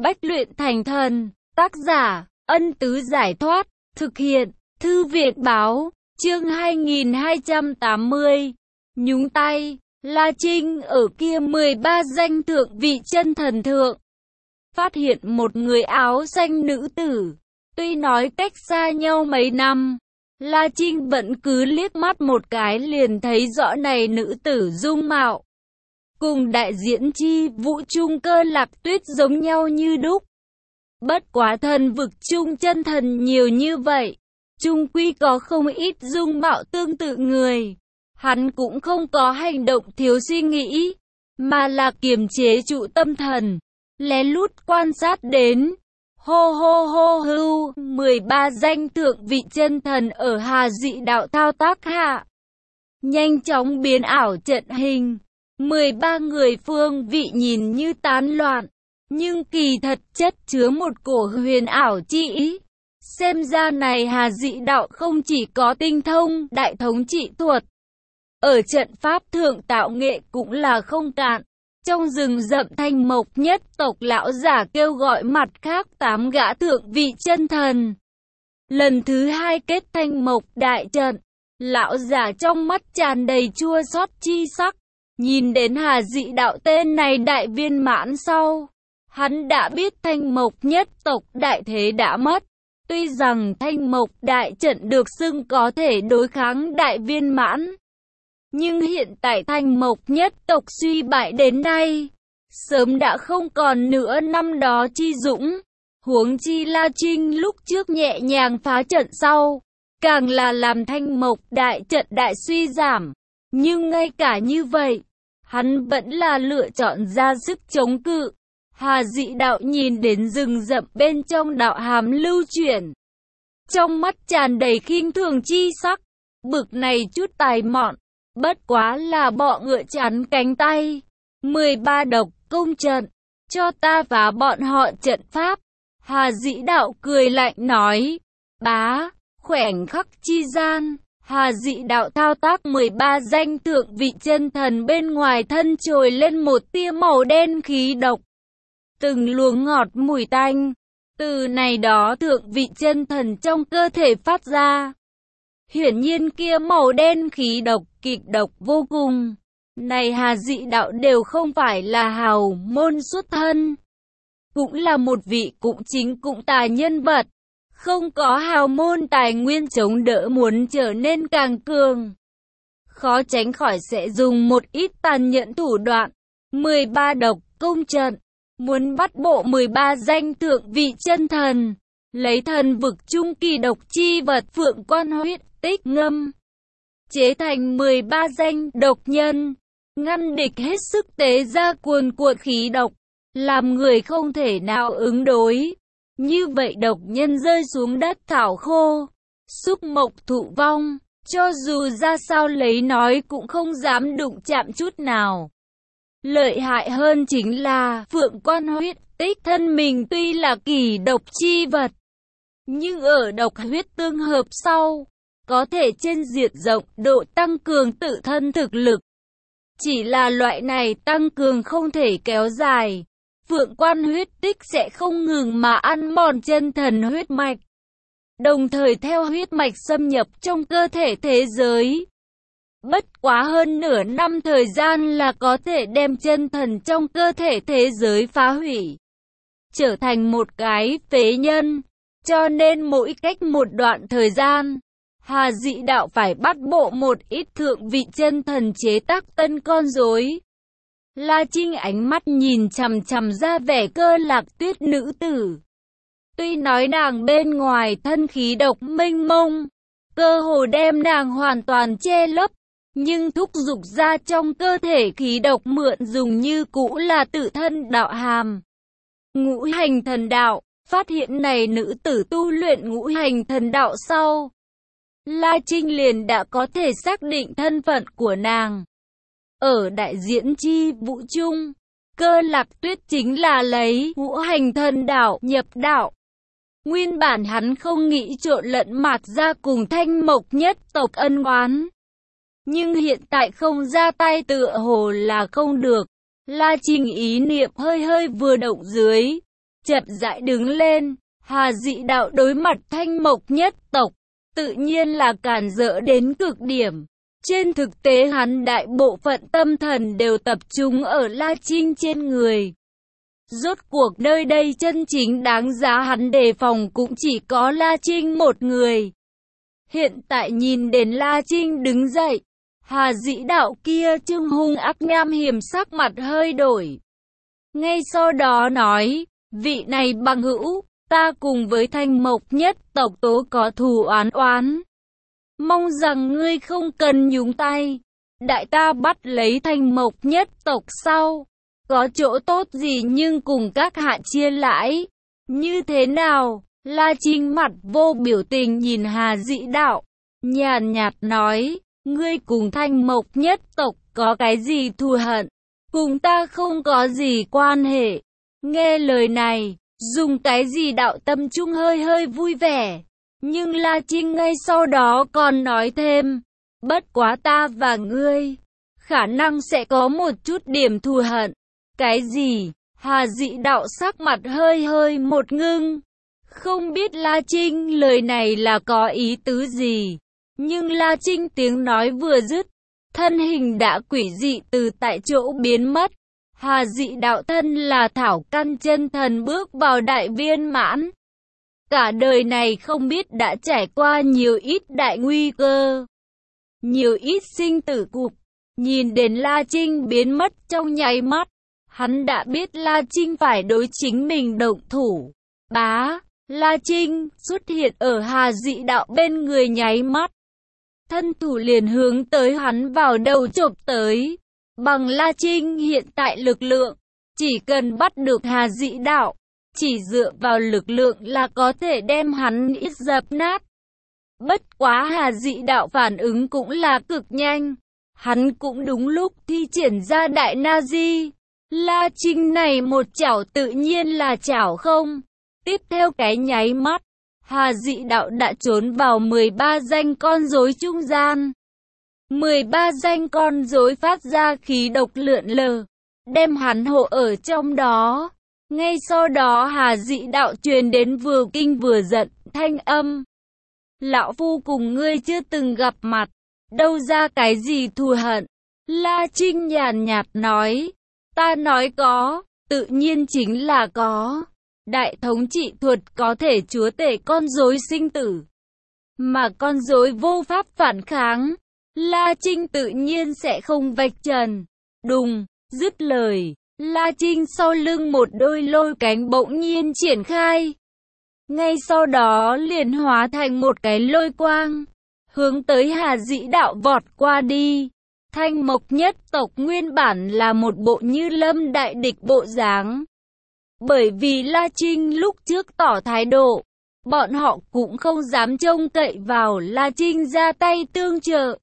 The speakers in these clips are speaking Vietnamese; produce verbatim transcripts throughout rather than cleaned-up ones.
Bách luyện thành thần. Tác giả, Ân Tứ Giải Thoát. Thực hiện, Thư Việt Báo. Chương hai nghìn hai trăm tám mươi. Nhúng tay. La Trinh ở kia mười ba danh thượng vị chân thần thượng. Phát hiện một người áo xanh nữ tử. Tuy nói cách xa nhau mấy năm, La Trinh vẫn cứ liếc mắt một cái liền thấy rõ này nữ tử dung mạo. Cùng đại diễn chi vũ trung Cơ Lạc Tuyết giống nhau như đúc. Bất quá thần vực trung chân thần nhiều như vậy, chung quy có không ít dung mạo tương tự người. Hắn cũng không có hành động thiếu suy nghĩ, mà là kiềm chế trụ tâm thần, lén lút quan sát đến. Hô hô hô hưu, mười ba danh thượng vị chân thần ở Hà Dị Đạo thao tác hạ, nhanh chóng biến ảo trận hình. mười ba người phương vị nhìn như tán loạn, nhưng kỳ thật chất chứa một cổ huyền ảo chi ý. Xem ra này Hà Dị Đạo không chỉ có tinh thông đại thống trị thuật, ở trận pháp thượng tạo nghệ cũng là không cạn. Trong rừng rậm Thanh Mộc nhất tộc lão giả kêu gọi mặt khác tám gã thượng vị chân thần. Lần thứ hai kết Thanh Mộc đại trận, lão giả trong mắt tràn đầy chua xót chi sắc. Nhìn đến Hà Dị Đạo tên này đại viên mãn sau, hắn đã biết Thanh Mộc nhất tộc đại thế đã mất. Tuy rằng Thanh Mộc đại trận được xưng có thể đối kháng đại viên mãn, nhưng hiện tại Thanh Mộc nhất tộc suy bại đến nay, sớm đã không còn nữa năm đó chi dũng. Huống chi La Trinh lúc trước nhẹ nhàng phá trận sau, càng là làm Thanh Mộc đại trận đại suy giảm. Nhưng ngay cả như vậy, hắn vẫn là lựa chọn ra sức chống cự. Hà Dị Đạo nhìn đến rừng rậm bên trong đạo hàm lưu chuyển, trong mắt tràn đầy khinh thường chi sắc. Bực này chút tài mọn, bất quá là bọ ngựa chắn cánh tay. mười ba độc công trận, cho ta phá bọn họ trận pháp. Hà Dị Đạo cười lạnh nói. Bá, khoảnh khắc chi gian, Hà Dị Đạo thao tác mười ba danh thượng vị chân thần bên ngoài thân trồi lên một tia màu đen khí độc. Từng luồng ngọt mùi tanh, từ này đó thượng vị chân thần trong cơ thể phát ra. Hiển nhiên kia màu đen khí độc kịch độc vô cùng. Này Hà Dị Đạo đều không phải là hào môn xuất thân, cũng là một vị cũng chính cũng tài nhân vật. Không có hào môn tài nguyên chống đỡ, muốn trở nên càng cường, khó tránh khỏi sẽ dùng một ít tàn nhẫn thủ đoạn. mười ba độc công trận, muốn bắt bộ mười ba danh thượng vị chân thần, lấy thần vực trung kỳ độc chi vật phượng quan huyết tích ngâm, chế thành mười ba danh độc nhân, ngăn địch hết sức tế ra cuồn cuộn khí độc, làm người không thể nào ứng đối. Như vậy độc nhân rơi xuống đất thảo khô, xúc mộc thụ vong, cho dù ra sao lấy nói cũng không dám đụng chạm chút nào. Lợi hại hơn chính là phượng quan huyết tích thân mình tuy là kỳ độc chi vật, nhưng ở độc huyết tương hợp sau, có thể trên diện rộng độ tăng cường tự thân thực lực. Chỉ là loại này tăng cường không thể kéo dài. Phượng quan huyết tích sẽ không ngừng mà ăn mòn chân thần huyết mạch, đồng thời theo huyết mạch xâm nhập trong cơ thể thế giới. Bất quá hơn nửa năm thời gian là có thể đem chân thần trong cơ thể thế giới phá hủy, trở thành một cái phế nhân. Cho nên mỗi cách một đoạn thời gian, Hà Dị Đạo phải bắt bộ một ít thượng vị chân thần chế tác tân con rối. La Trinh ánh mắt nhìn chằm chằm ra vẻ Cơ Lạc Tuyết nữ tử. Tuy nói nàng bên ngoài thân khí độc mênh mông, cơ hồ đem nàng hoàn toàn che lấp, nhưng thúc dục ra trong cơ thể khí độc mượn dùng như cũ là tự thân đạo hàm ngũ hành thần đạo. Phát hiện này nữ tử tu luyện ngũ hành thần đạo sau, La Trinh liền đã có thể xác định thân phận của nàng. Ở đại diễn chi vũ trung, Cơ Lạc Tuyết chính là lấy ngũ hành thần đạo nhập đạo. Nguyên bản hắn không nghĩ trộn lẫn Mạc gia cùng Thanh Mộc nhất tộc ân oán, nhưng hiện tại không ra tay tựa hồ là không được. La Trinh ý niệm hơi hơi vừa động dưới, chậm rãi đứng lên. Hà Dị Đạo đối mặt Thanh Mộc nhất tộc, tự nhiên là càn rỡ đến cực điểm. Trên thực tế hắn đại bộ phận tâm thần đều tập trung ở La Trinh trên người. Rốt cuộc nơi đây chân chính đáng giá hắn đề phòng cũng chỉ có La Trinh một người. Hiện tại nhìn đến La Trinh đứng dậy, Hà Dị Đạo kia trưng hung ác nham hiểm sắc mặt hơi đổi. Ngay sau đó nói, vị này bằng hữu, ta cùng với Thanh Mộc nhất tộc tố có thù oán oán. Mong rằng ngươi không cần nhúng tay. Đại ta bắt lấy Thanh Mộc nhất tộc sau, có chỗ tốt gì nhưng cùng các hạ chia lãi. Như thế nào? La Trinh mặt vô biểu tình nhìn Hà Dị Đạo, nhàn nhạt nói, ngươi cùng Thanh Mộc nhất tộc có cái gì thù hận? Cùng ta không có gì quan hệ. Nghe lời này, dùng cái gì đạo tâm trung hơi hơi vui vẻ. Nhưng La Trinh ngay sau đó còn nói thêm, bất quá ta và ngươi, khả năng sẽ có một chút điểm thù hận. Cái gì? Hà Dị Đạo sắc mặt hơi hơi một ngưng. Không biết La Trinh lời này là có ý tứ gì. Nhưng La Trinh tiếng nói vừa dứt, thân hình đã quỷ dị từ tại chỗ biến mất. Hà Dị Đạo thân là thảo căn chân thần bước vào đại viên mãn. Cả đời này không biết đã trải qua nhiều ít đại nguy cơ, nhiều ít sinh tử cục. Nhìn đến La Trinh biến mất trong nháy mắt, hắn đã biết La Trinh phải đối chính mình động thủ. Bá, La Trinh xuất hiện ở Hà Dị Đạo bên người nháy mắt. Thân thủ liền hướng tới hắn vào đầu chộp tới. Bằng La Trinh hiện tại lực lượng, chỉ cần bắt được Hà Dị Đạo, chỉ dựa vào lực lượng là có thể đem hắn ít dập nát. Bất quá Hà Dị Đạo phản ứng cũng là cực nhanh. Hắn cũng đúng lúc thi triển ra đại na di. La Trinh này một chảo tự nhiên là chảo không. Tiếp theo cái nháy mắt, Hà Dị Đạo đã trốn vào mười ba danh con rối trung gian. mười ba danh con rối phát ra khí độc lượn lờ, đem hắn hộ ở trong đó. Ngay sau đó Hà Dị Đạo truyền đến vừa kinh vừa giận thanh âm. Lão phu cùng ngươi chưa từng gặp mặt, đâu ra cái gì thù hận. La Trinh nhàn nhạt nói, ta nói có, tự nhiên chính là có. Đại thống trị thuật có thể chúa tể con rối sinh tử, mà con rối vô pháp phản kháng, La Trinh tự nhiên sẽ không vạch trần. Đùng, dứt lời, La Trinh sau lưng một đôi lôi cánh bỗng nhiên triển khai. Ngay sau đó liền hóa thành một cái lôi quang, hướng tới Hà Dị Đạo vọt qua đi. Thanh Mộc nhất tộc nguyên bản là một bộ như lâm đại địch bộ dáng. Bởi vì La Trinh lúc trước tỏ thái độ, bọn họ cũng không dám trông cậy vào La Trinh ra tay tương trợ.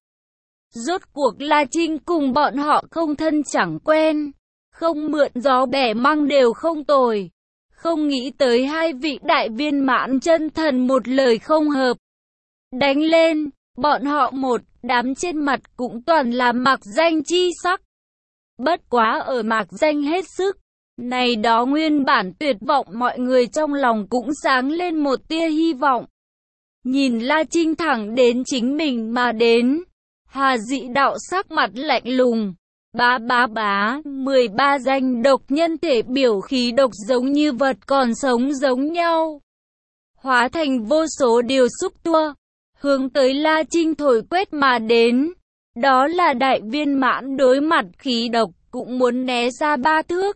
Rốt cuộc La Trinh cùng bọn họ không thân chẳng quen, không mượn gió bẻ măng đều không tồi. Không nghĩ tới hai vị đại viên mãn chân thần một lời không hợp. Đánh lên, bọn họ một đám trên mặt cũng toàn là mạc danh chi sắc. Bất quá ở mạc danh hết sức, này đó nguyên bản tuyệt vọng mọi người trong lòng cũng sáng lên một tia hy vọng. Nhìn La Trinh thẳng đến chính mình mà đến, Hà Dị Đạo sắc mặt lạnh lùng. Bá bá bá, mười ba danh độc nhân thể biểu khí độc giống như vật còn sống giống nhau. Hóa thành vô số điều xúc tua, hướng tới La Trinh thổi quét mà đến. Đó là đại viên mãn đối mặt khí độc, cũng muốn né ra ba thước.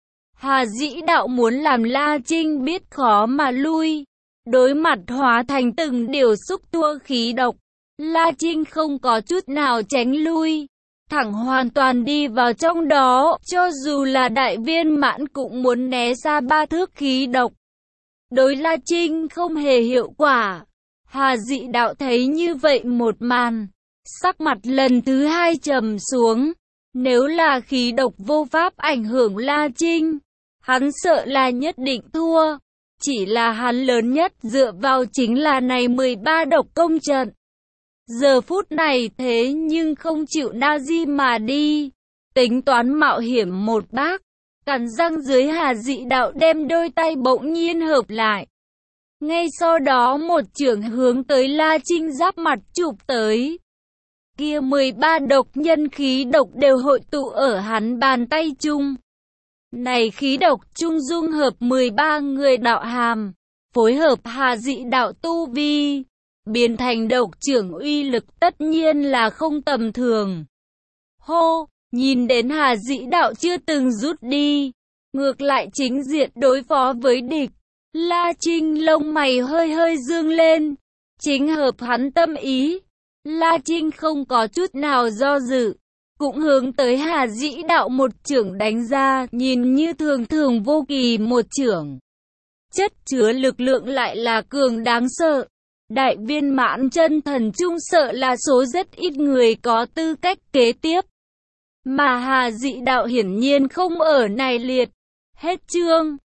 Hà Dị Đạo muốn làm La Trinh biết khó mà lui. Đối mặt hóa thành từng điều xúc tua khí độc, La Trinh không có chút nào tránh lui, thẳng hoàn toàn đi vào trong đó, cho dù là đại viên mãn cũng muốn né ra ba thước khí độc. Đối La Trinh không hề hiệu quả. Hà Dị Đạo thấy như vậy một màn, sắc mặt lần thứ hai trầm xuống. Nếu là khí độc vô pháp ảnh hưởng La Trinh, hắn sợ là nhất định thua. Chỉ là hắn lớn nhất dựa vào chính là này mười ba độc công trận. Giờ phút này thế nhưng không chịu na di mà đi, tính toán mạo hiểm một bác. cắn răng dưới Hà Dị Đạo đem đôi tay bỗng nhiên hợp lại. Ngay sau đó một chưởng hướng tới La Trinh giáp mặt chụp tới. Kia mười ba độc nhân khí độc đều hội tụ ở hắn bàn tay chung. Này khí độc chung dung hợp mười ba người đạo hàm, phối hợp Hà Dị Đạo tu vi, biến thành độc chưởng uy lực tất nhiên là không tầm thường. Hô, nhìn đến Hà Dị Đạo chưa từng rút đi, ngược lại chính diện đối phó với địch. La Trinh lông mày hơi hơi dương lên, chính hợp hắn tâm ý. La Trinh không có chút nào do dự, cũng hướng tới Hà Dị Đạo một chưởng đánh ra, nhìn như thường thường vô kỳ một chưởng. Chất chứa lực lượng lại là cường đáng sợ. Đại viên mãn chân thần trung sợ là số rất ít người có tư cách kế tiếp. Mà Hà Dị Đạo hiển nhiên không ở này liệt. Hết chương.